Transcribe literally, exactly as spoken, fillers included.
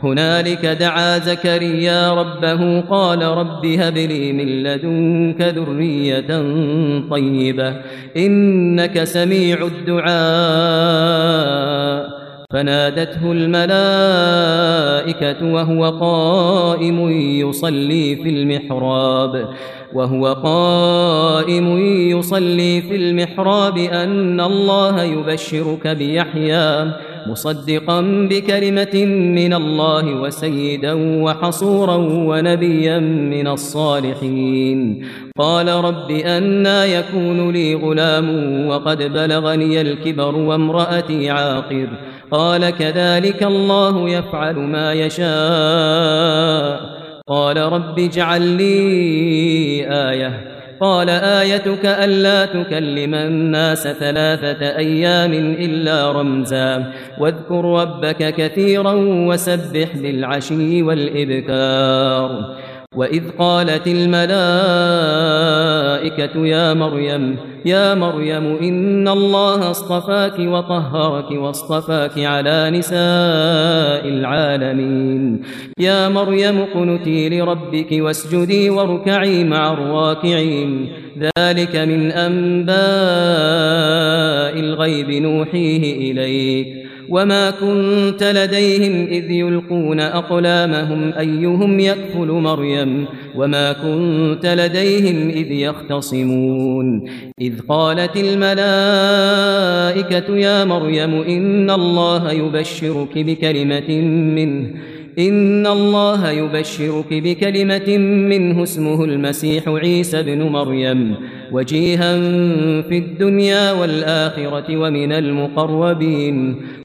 هنالك دعا زكريا ربه قال رب هب لي من لدنك ذرية طيبة إنك سميع الدعاء فنادته الملائكة وهو قائم يصلي في المحراب وهو قائم يصلي في المحراب أن الله يبشرك بيحيى مصدقا بكلمة من الله وسيدا وحصورا ونبيا من الصالحين قال رب أنى يكون لي غلام وقد بلغني الكبر وامرأتي عاقر قال كذلك الله يفعل ما يشاء قال رب اجعل لي آية قال آيتك ألا تكلم الناس ثلاثة أيام إلا رمزا واذكر ربك كثيرا وسبح بالعشي والإبكار وإذ قالت الملائكة يا مريم يا مريم إن الله اصطفاك وطهرك واصطفاك على نساء العالمين يا مريم اقنتي لربك واسجدي واركعي مع الراكعين ذلك من أنباء الغيب نوحيه إليك وما كنت لديهم إذ يلقون أقلامهم أيهم يكفل مريم وما كنت لديهم إذ يختصمون إذ قالت الملائكة يا مريم إن الله يبشرك بكلمة منه إن الله يبشرك بكلمة منه اسمه المسيح عيسى ابن مريم وجيها في الدنيا والآخرة ومن المقربين